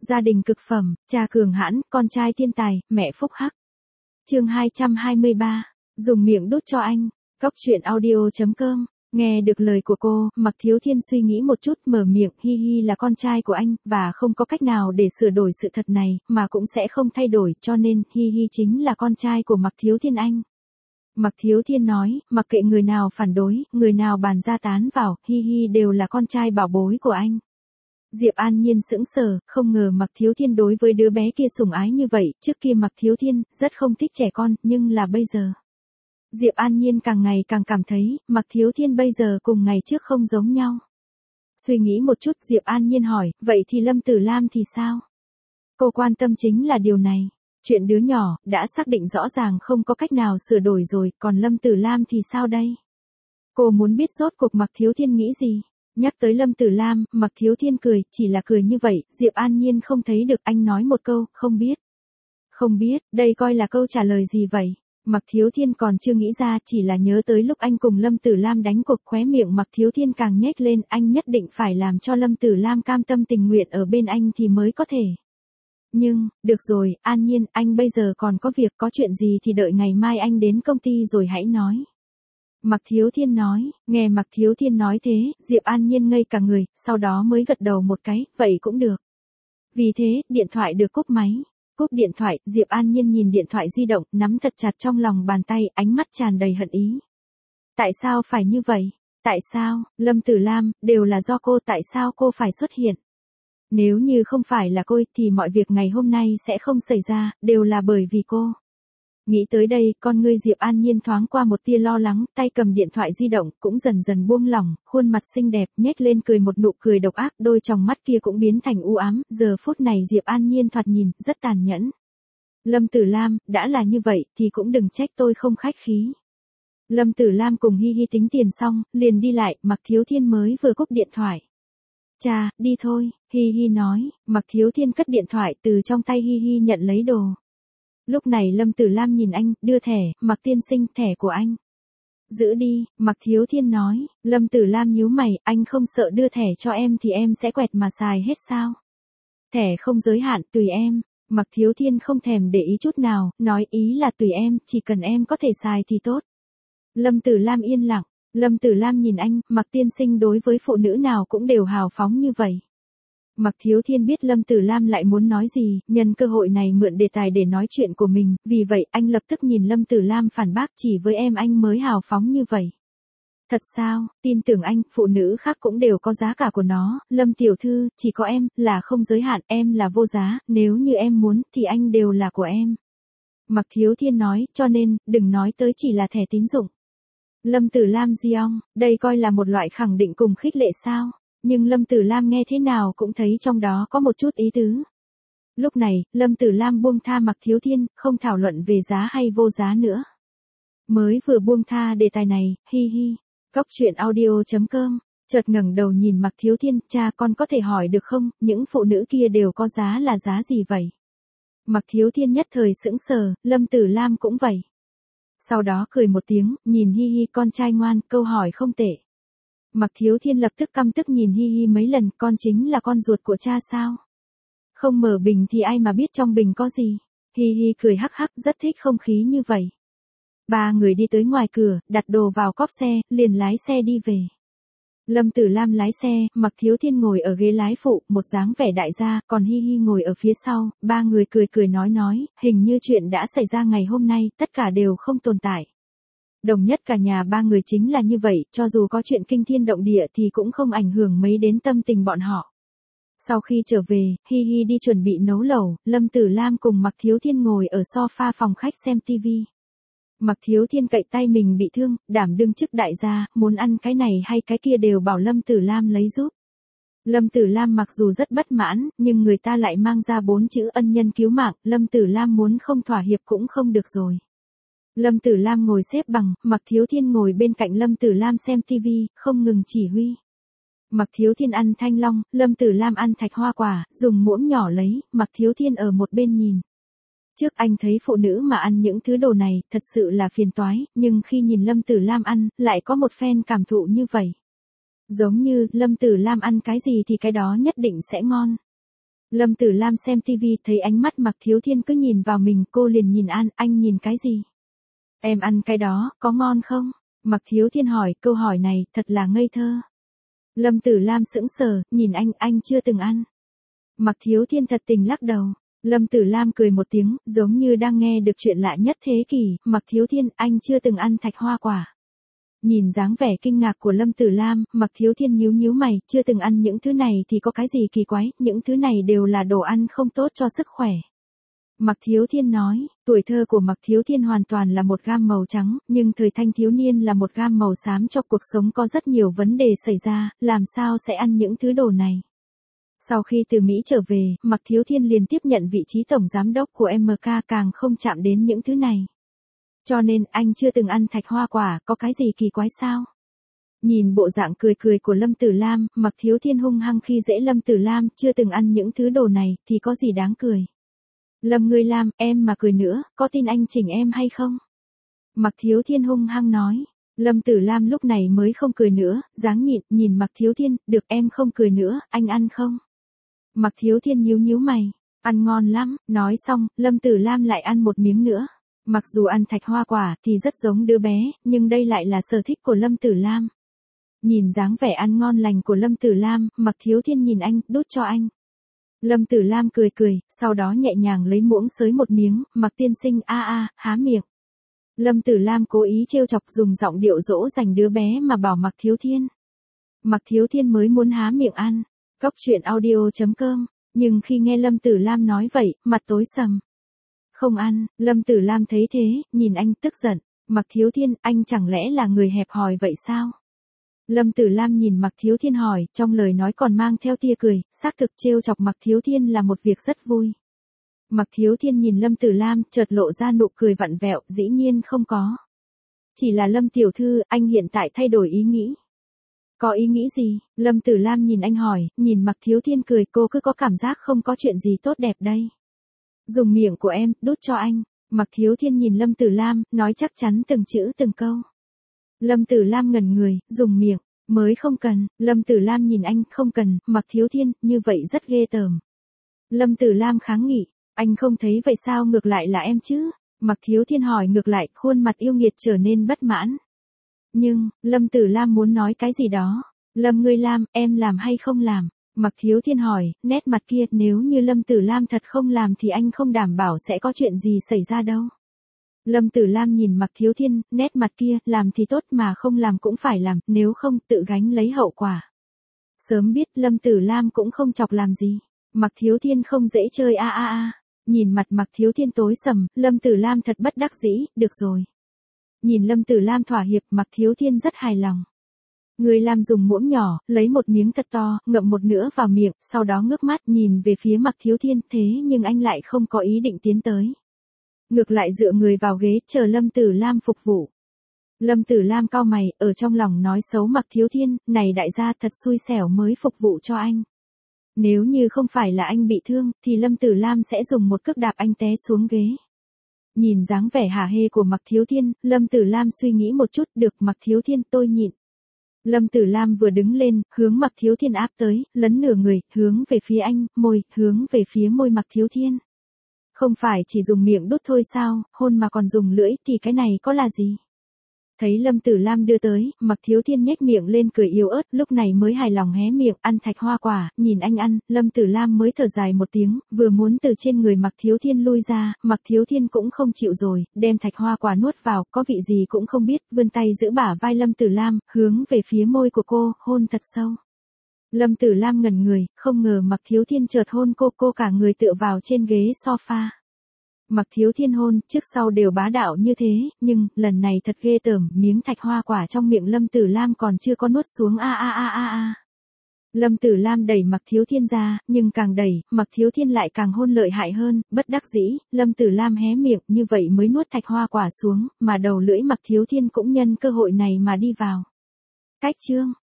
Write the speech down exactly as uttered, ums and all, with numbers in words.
Gia đình cực phẩm, cha cường hãn, con trai thiên tài, mẹ phúc hắc. Chương hai trăm hai mươi ba, dùng miệng đút cho anh. Cóc truyện audio chấm com. Nghe được lời của cô, Mạc Thiếu Thiên suy nghĩ một chút, mở miệng, Hi Hi là con trai của anh, và không có cách nào để sửa đổi sự thật này, mà cũng sẽ không thay đổi, cho nên, Hi Hi chính là con trai của Mạc Thiếu Thiên anh. Mạc Thiếu Thiên nói, mặc kệ người nào phản đối, người nào bàn ra tán vào, Hi Hi đều là con trai bảo bối của anh. Diệp An Nhiên sững sờ, không ngờ Mạc Thiếu Thiên đối với đứa bé kia sủng ái như vậy, trước kia Mạc Thiếu Thiên rất không thích trẻ con, nhưng là bây giờ. Diệp An Nhiên càng ngày càng cảm thấy, Mạc Thiếu Thiên bây giờ cùng ngày trước không giống nhau. Suy nghĩ một chút, Diệp An Nhiên hỏi, vậy thì Lâm Tử Lam thì sao? Cô quan tâm chính là điều này. Chuyện đứa nhỏ, đã xác định rõ ràng không có cách nào sửa đổi rồi, còn Lâm Tử Lam thì sao đây? Cô muốn biết rốt cuộc Mạc Thiếu Thiên nghĩ gì? Nhắc tới Lâm Tử Lam, Mạc Thiếu Thiên cười, chỉ là cười như vậy, Diệp An Nhiên không thấy được, anh nói một câu, không biết. Không biết, đây coi là câu trả lời gì vậy? Mạc Thiếu Thiên còn chưa nghĩ ra, chỉ là nhớ tới lúc anh cùng Lâm Tử Lam đánh cuộc, khóe miệng Mạc Thiếu Thiên càng nhếch lên, anh nhất định phải làm cho Lâm Tử Lam cam tâm tình nguyện ở bên anh thì mới có thể. Nhưng, được rồi, An Nhiên, anh bây giờ còn có việc, có chuyện gì thì đợi ngày mai anh đến công ty rồi hãy nói. Mạc Thiếu Thiên nói, nghe Mạc Thiếu Thiên nói thế, Diệp An Nhiên ngây cả người, sau đó mới gật đầu một cái, vậy cũng được. Vì thế, điện thoại được cúp máy. Cúp điện thoại, Diệp An Nhiên nhìn điện thoại di động, nắm thật chặt trong lòng bàn tay, ánh mắt tràn đầy hận ý. Tại sao phải như vậy? Tại sao, Lâm Tử Lam, đều là do cô, tại sao cô phải xuất hiện? Nếu như không phải là cô, thì mọi việc ngày hôm nay sẽ không xảy ra, đều là bởi vì cô. Nghĩ tới đây, con ngươi Diệp An Nhiên thoáng qua một tia lo lắng, tay cầm điện thoại di động, cũng dần dần buông lỏng, khuôn mặt xinh đẹp, nhếch lên cười một nụ cười độc ác, đôi tròng mắt kia cũng biến thành u ám, giờ phút này Diệp An Nhiên thoạt nhìn, rất tàn nhẫn. Lâm Tử Lam, đã là như vậy, thì cũng đừng trách tôi không khách khí. Lâm Tử Lam cùng Hi Hi tính tiền xong, liền đi lại, Mạc Thiếu Thiên mới vừa cúp điện thoại. Cha, đi thôi, Hi Hi nói, Mạc Thiếu Thiên cất điện thoại từ trong tay Hi Hi nhận lấy đồ. Lúc này Lâm Tử Lam nhìn anh, đưa thẻ, Mạc tiên sinh, thẻ của anh. Giữ đi, Mạc Thiếu Thiên nói, Lâm Tử Lam nhíu mày, anh không sợ đưa thẻ cho em thì em sẽ quẹt mà xài hết sao? Thẻ không giới hạn, tùy em. Mạc Thiếu Thiên không thèm để ý chút nào, nói ý là tùy em, chỉ cần em có thể xài thì tốt. Lâm Tử Lam yên lặng, Lâm Tử Lam nhìn anh, Mạc tiên sinh đối với phụ nữ nào cũng đều hào phóng như vậy. Mạc Thiếu Thiên biết Lâm Tử Lam lại muốn nói gì, nhân cơ hội này mượn đề tài để nói chuyện của mình, vì vậy anh lập tức nhìn Lâm Tử Lam phản bác, chỉ với em anh mới hào phóng như vậy. Thật sao, tin tưởng anh, phụ nữ khác cũng đều có giá cả của nó, Lâm tiểu thư, chỉ có em, là không giới hạn, em là vô giá, nếu như em muốn, thì anh đều là của em. Mạc Thiếu Thiên nói, cho nên, đừng nói tới chỉ là thẻ tín dụng. Lâm Tử Lam giong, đây coi là một loại khẳng định cùng khích lệ sao? Nhưng Lâm Tử Lam nghe thế nào cũng thấy trong đó có một chút ý tứ. Lúc này, Lâm Tử Lam buông tha Mạc Thiếu Thiên, không thảo luận về giá hay vô giá nữa. Mới vừa buông tha đề tài này, Hi Hi. Cóc truyện audio chấm com, chợt ngẩng đầu nhìn Mạc Thiếu Thiên, cha con có thể hỏi được không, những phụ nữ kia đều có giá là giá gì vậy? Mạc Thiếu Thiên nhất thời sững sờ, Lâm Tử Lam cũng vậy. Sau đó cười một tiếng, nhìn Hi Hi, con trai ngoan, câu hỏi không tệ. Mạc Thiếu Thiên lập tức căm tức nhìn Hi Hi mấy lần, con chính là con ruột của cha sao? Không mở bình thì ai mà biết trong bình có gì? Hi Hi cười hắc hắc, rất thích không khí như vậy. Ba người đi tới ngoài cửa, đặt đồ vào cốp xe, liền lái xe đi về. Lâm Tử Lam lái xe, Mạc Thiếu Thiên ngồi ở ghế lái phụ, một dáng vẻ đại gia, còn Hi Hi ngồi ở phía sau, ba người cười cười nói nói, hình như chuyện đã xảy ra ngày hôm nay, tất cả đều không tồn tại. Đồng nhất cả nhà ba người chính là như vậy, cho dù có chuyện kinh thiên động địa thì cũng không ảnh hưởng mấy đến tâm tình bọn họ. Sau khi trở về, Hi Hi đi chuẩn bị nấu lẩu, Lâm Tử Lam cùng Mạc Thiếu Thiên ngồi ở sofa phòng khách xem tivi. Mạc Thiếu Thiên cậy tay mình bị thương, đảm đương chức đại gia, muốn ăn cái này hay cái kia đều bảo Lâm Tử Lam lấy giúp. Lâm Tử Lam mặc dù rất bất mãn, nhưng người ta lại mang ra bốn chữ ân nhân cứu mạng, Lâm Tử Lam muốn không thỏa hiệp cũng không được rồi. Lâm Tử Lam ngồi xếp bằng, Mạc Thiếu Thiên ngồi bên cạnh Lâm Tử Lam xem tivi, không ngừng chỉ huy. Mạc Thiếu Thiên ăn thanh long, Lâm Tử Lam ăn thạch hoa quả, dùng muỗng nhỏ lấy, Mạc Thiếu Thiên ở một bên nhìn. Trước anh thấy phụ nữ mà ăn những thứ đồ này, thật sự là phiền toái, nhưng khi nhìn Lâm Tử Lam ăn, lại có một phen cảm thụ như vậy. Giống như, Lâm Tử Lam ăn cái gì thì cái đó nhất định sẽ ngon. Lâm Tử Lam xem tivi thấy ánh mắt Mạc Thiếu Thiên cứ nhìn vào mình, cô liền nhìn An, anh nhìn cái gì? Em ăn cái đó, có ngon không? Mạc Thiếu Thiên hỏi, câu hỏi này, thật là ngây thơ. Lâm Tử Lam sững sờ, nhìn anh, anh chưa từng ăn. Mạc Thiếu Thiên thật tình lắc đầu. Lâm Tử Lam cười một tiếng, giống như đang nghe được chuyện lạ nhất thế kỷ, Mạc Thiếu Thiên, anh chưa từng ăn thạch hoa quả. Nhìn dáng vẻ kinh ngạc của Lâm Tử Lam, Mạc Thiếu Thiên nhíu nhíu mày, chưa từng ăn những thứ này thì có cái gì kỳ quái, những thứ này đều là đồ ăn không tốt cho sức khỏe. Mạc Thiếu Thiên nói, tuổi thơ của Mạc Thiếu Thiên hoàn toàn là một gam màu trắng, nhưng thời thanh thiếu niên là một gam màu xám, cho cuộc sống có rất nhiều vấn đề xảy ra, làm sao sẽ ăn những thứ đồ này. Sau khi từ Mỹ trở về, Mạc Thiếu Thiên liền tiếp nhận vị trí tổng giám đốc của em ca, càng không chạm đến những thứ này. Cho nên anh chưa từng ăn thạch hoa quả, có cái gì kỳ quái sao? Nhìn bộ dạng cười cười của Lâm Tử Lam, Mạc Thiếu Thiên hung hăng khi dễ Lâm Tử Lam, chưa từng ăn những thứ đồ này, thì có gì đáng cười. Lâm ngươi Lam, em mà cười nữa, có tin anh chỉnh em hay không? Mạc Thiếu Thiên hung hăng nói. Lâm Tử Lam lúc này mới không cười nữa, dáng nhịn, nhìn Mạc Thiếu Thiên, được em không cười nữa, anh ăn không? Mạc Thiếu Thiên nhíu nhíu mày, ăn ngon lắm, nói xong, Lâm Tử Lam lại ăn một miếng nữa. Mặc dù ăn thạch hoa quả thì rất giống đứa bé, nhưng đây lại là sở thích của Lâm Tử Lam. Nhìn dáng vẻ ăn ngon lành của Lâm Tử Lam, Mạc Thiếu Thiên nhìn anh, đút cho anh. Lâm Tử Lam cười cười, sau đó nhẹ nhàng lấy muỗng xới một miếng, Mạc tiên sinh a a, há miệng. Lâm Tử Lam cố ý trêu chọc, dùng giọng điệu dỗ dành đứa bé mà bảo Mạc Thiếu Thiên. Mạc Thiếu Thiên mới muốn há miệng ăn. Cóc truyện audio chấm com, nhưng khi nghe Lâm Tử Lam nói vậy, mặt tối sầm. Không ăn, Lâm Tử Lam thấy thế, nhìn anh tức giận. Mạc Thiếu Thiên, anh chẳng lẽ là người hẹp hòi vậy sao? Lâm Tử Lam nhìn Mạc Thiếu Thiên hỏi, trong lời nói còn mang theo tia cười, xác thực trêu chọc Mạc Thiếu Thiên là một việc rất vui. Mạc Thiếu Thiên nhìn Lâm Tử Lam, chợt lộ ra nụ cười vặn vẹo, dĩ nhiên không có. Chỉ là Lâm tiểu thư, anh hiện tại thay đổi ý nghĩ. Có ý nghĩ gì? Lâm Tử Lam nhìn anh hỏi, nhìn Mạc Thiếu Thiên cười, cô cứ có cảm giác không có chuyện gì tốt đẹp đây. Dùng miệng của em, đút cho anh. Mạc Thiếu Thiên nhìn Lâm Tử Lam, nói chắc chắn từng chữ từng câu. Lâm Tử Lam ngẩn người, dùng miệng, mới không cần. Lâm Tử Lam nhìn anh, không cần. Mạc Thiếu Thiên, như vậy rất ghê tởm. Lâm Tử Lam kháng nghị, anh không thấy vậy sao, ngược lại là em chứ? Mạc Thiếu Thiên hỏi ngược lại, khuôn mặt yêu nghiệt trở nên bất mãn. Nhưng, Lâm Tử Lam muốn nói cái gì đó. Lâm ngươi Lam, em làm hay không làm? Mạc Thiếu Thiên hỏi, nét mặt kia, nếu như Lâm Tử Lam thật không làm thì anh không đảm bảo sẽ có chuyện gì xảy ra đâu. Lâm Tử Lam nhìn Mạc Thiếu Thiên, nét mặt kia, làm thì tốt mà không làm cũng phải làm, nếu không tự gánh lấy hậu quả. Sớm biết Lâm Tử Lam cũng không chọc làm gì. Mạc Thiếu Thiên không dễ chơi a a a. Nhìn mặt Mạc Thiếu Thiên tối sầm, Lâm Tử Lam thật bất đắc dĩ, được rồi. Nhìn Lâm Tử Lam thỏa hiệp, Mạc Thiếu Thiên rất hài lòng. Người làm dùng muỗng nhỏ, lấy một miếng thật to, ngậm một nửa vào miệng, sau đó ngước mắt nhìn về phía Mạc Thiếu Thiên, thế nhưng anh lại không có ý định tiến tới. Ngược lại dựa người vào ghế, chờ Lâm Tử Lam phục vụ. Lâm Tử Lam cau mày, ở trong lòng nói xấu Mạc Thiếu Thiên, này đại gia thật xui xẻo mới phục vụ cho anh. Nếu như không phải là anh bị thương, thì Lâm Tử Lam sẽ dùng một cước đạp anh té xuống ghế. Nhìn dáng vẻ hả hê của Mạc Thiếu Thiên, Lâm Tử Lam suy nghĩ một chút, được Mạc Thiếu Thiên tôi nhịn. Lâm Tử Lam vừa đứng lên, hướng Mạc Thiếu Thiên áp tới, lấn nửa người, hướng về phía anh, môi, hướng về phía môi Mạc Thiếu Thiên. Không phải chỉ dùng miệng đút thôi sao, hôn mà còn dùng lưỡi thì cái này có là gì? Thấy Lâm Tử Lam đưa tới, Mạc Thiếu Thiên nhếch miệng lên cười yếu ớt, lúc này mới hài lòng hé miệng, ăn thạch hoa quả, nhìn anh ăn, Lâm Tử Lam mới thở dài một tiếng, vừa muốn từ trên người Mạc Thiếu Thiên lui ra, Mạc Thiếu Thiên cũng không chịu rồi, đem thạch hoa quả nuốt vào, có vị gì cũng không biết, vươn tay giữ bả vai Lâm Tử Lam, hướng về phía môi của cô, hôn thật sâu. Lâm Tử Lam ngẩn người, không ngờ Mạc Thiếu Thiên chợt hôn cô, cô cả người tựa vào trên ghế sofa. Mạc Thiếu Thiên hôn, trước sau đều bá đạo như thế, nhưng, lần này thật ghê tởm, miếng thạch hoa quả trong miệng Lâm Tử Lam còn chưa có nuốt xuống a a a a a. Lâm Tử Lam đẩy Mạc Thiếu Thiên ra, nhưng càng đẩy, Mạc Thiếu Thiên lại càng hôn lợi hại hơn, bất đắc dĩ, Lâm Tử Lam hé miệng, như vậy mới nuốt thạch hoa quả xuống, mà đầu lưỡi Mạc Thiếu Thiên cũng nhân cơ hội này mà đi vào. Cách chương